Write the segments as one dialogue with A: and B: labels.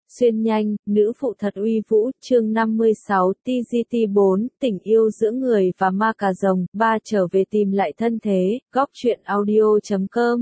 A: Xuyên nhanh, nữ phụ thật uy vũ, chương 56, TGT4, tình yêu giữa người và ma cà rồng, 3 trở về tìm lại thân thế, góc truyện audio.com.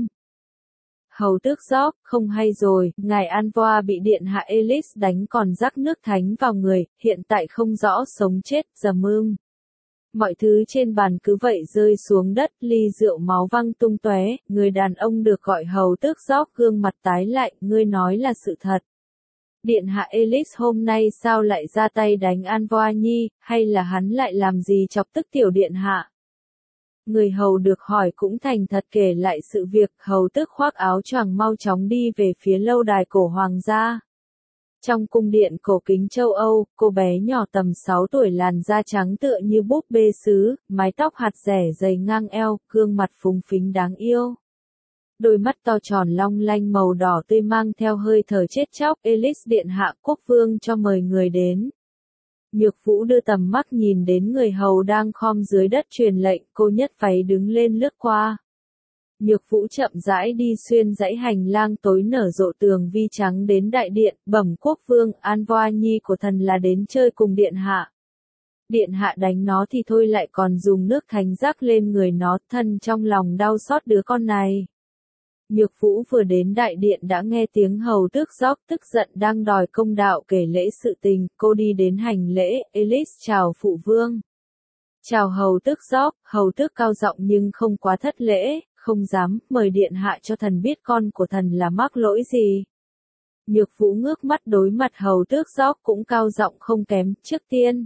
A: Hầu tước gióc, không hay rồi, ngài Anvoa bị điện hạ Ellis đánh còn rắc nước thánh vào người, hiện tại không rõ sống chết, mương. Mọi thứ trên bàn cứ vậy rơi xuống đất, ly rượu máu văng tung tóe, người đàn ông được gọi hầu tước gióc gương mặt tái lại, ngươi nói là sự thật. Điện hạ Ellis hôm nay sao lại ra tay đánh Anvoa Nhi, hay là hắn lại làm gì chọc tức tiểu điện hạ? Người hầu được hỏi cũng thành thật kể lại sự việc, hầu tước khoác áo choàng mau chóng đi về phía lâu đài cổ hoàng gia. Trong cung điện cổ kính châu Âu, cô bé nhỏ tầm 6 tuổi làn da trắng tựa như búp bê sứ, mái tóc hạt rẻ dày ngang eo, gương mặt phúng phính đáng yêu. Đôi mắt to tròn long lanh màu đỏ tươi mang theo hơi thở chết chóc, Ellis điện hạ quốc vương cho mời người đến. Nhược Vũ đưa tầm mắt nhìn đến người hầu đang khom dưới đất truyền lệnh, cô nhất váy đứng lên lướt qua. Nhược Vũ chậm rãi đi xuyên dãy hành lang tối nở rộ tường vi trắng đến đại điện, bẩm quốc vương, Anvoa Nhi của thần là đến chơi cùng điện hạ. Điện hạ đánh nó thì thôi lại còn dùng nước thánh rắc lên người nó, thân trong lòng đau xót đứa con này. Nhược Vũ vừa đến đại điện đã nghe tiếng hầu tước gióc tức giận đang đòi công đạo kể lễ sự tình, cô đi đến hành lễ, Ellis chào phụ vương. Chào hầu tước gióc, hầu tước cao giọng nhưng không quá thất lễ, không dám, mời điện hạ cho thần biết con của thần là mắc lỗi gì. Nhược Vũ ngước mắt đối mặt hầu tước gióc cũng cao giọng không kém, trước tiên.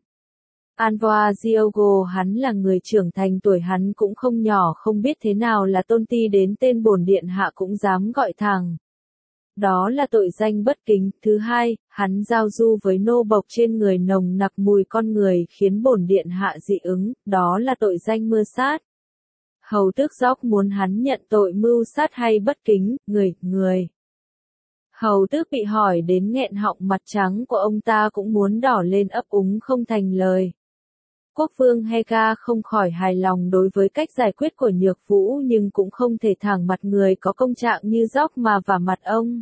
A: Anvoa Diogo hắn là người trưởng thành tuổi hắn cũng không nhỏ không biết thế nào là tôn ti đến tên bổn điện hạ cũng dám gọi thẳng. Đó là tội danh bất kính. Thứ hai, hắn giao du với nô bộc trên người nồng nặc mùi con người khiến bổn điện hạ dị ứng, đó là tội danh mưu sát. Hầu tước gióc muốn hắn nhận tội mưu sát hay bất kính, người. Hầu tước bị hỏi đến nghẹn họng mặt trắng của ông ta cũng muốn đỏ lên ấp úng không thành lời. Quốc vương Hega không khỏi hài lòng đối với cách giải quyết của Nhược Vũ nhưng cũng không thể thẳng mặt người có công trạng như gióc mà vả mặt ông.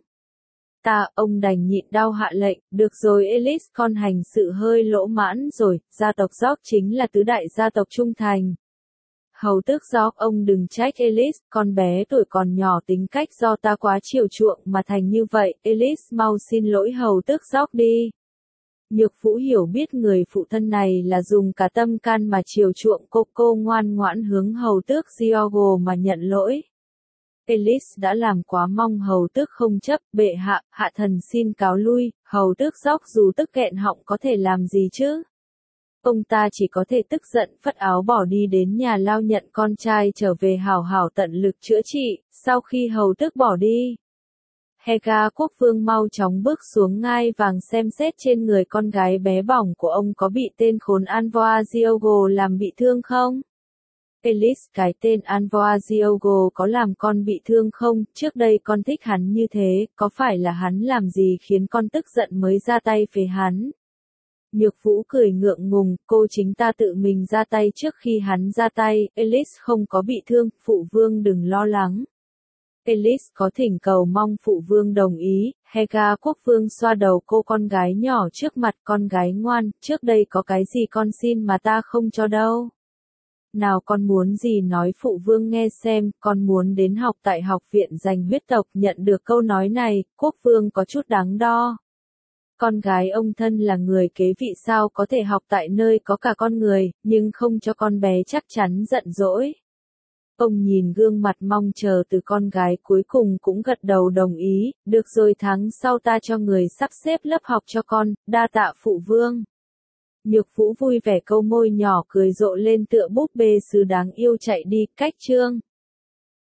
A: Ông đành nhịn đau hạ lệnh, được rồi Ellis con hành sự hơi lỗ mãn rồi, gia tộc gióc chính là tứ đại gia tộc trung thành. Hầu tước gióc ông đừng trách Ellis, con bé tuổi còn nhỏ tính cách do ta quá chiều chuộng mà thành như vậy, Ellis mau xin lỗi hầu tước gióc đi. Nhược Vũ hiểu biết người phụ thân này là dùng cả tâm can mà chiều chuộng cô ngoan ngoãn hướng hầu tước Diogo mà nhận lỗi. Ellis đã làm quá mong hầu tước không chấp, bệ hạ, hạ thần xin cáo lui, hầu tước gióc dù tức nghẹn họng có thể làm gì chứ? Ông ta chỉ có thể tức giận phất áo bỏ đi đến nhà lao nhận con trai trở về hảo hảo tận lực chữa trị, sau khi hầu tước bỏ đi. Hega quốc vương mau chóng bước xuống ngai vàng xem xét trên người con gái bé bỏng của ông có bị tên khốn Anvoa Diogo làm bị thương không? Ellis cái tên Anvoa Diogo có làm con bị thương không? Trước đây con thích hắn như thế, có phải là hắn làm gì khiến con tức giận mới ra tay phế hắn? Nhược Vũ cười ngượng ngùng, cô chính ta tự mình ra tay trước khi hắn ra tay, Ellis không có bị thương, phụ vương đừng lo lắng. Ellis có thỉnh cầu mong phụ vương đồng ý, Hega quốc vương xoa đầu cô con gái nhỏ trước mặt con gái ngoan, trước đây có cái gì con xin mà ta không cho đâu. Nào con muốn gì nói phụ vương nghe xem, con muốn đến học tại học viện giành huyết tộc nhận được câu nói này, quốc vương có chút đáng đo. Con gái ông thân là người kế vị sao có thể học tại nơi có cả con người, nhưng không cho con bé chắc chắn giận dỗi. Ông nhìn gương mặt mong chờ từ con gái cuối cùng cũng gật đầu đồng ý, được rồi tháng sau ta cho người sắp xếp lớp học cho con, đa tạ phụ vương. Nhược Vũ vui vẻ câu môi nhỏ cười rộ lên tựa búp bê sứ đáng yêu chạy đi, cách chương.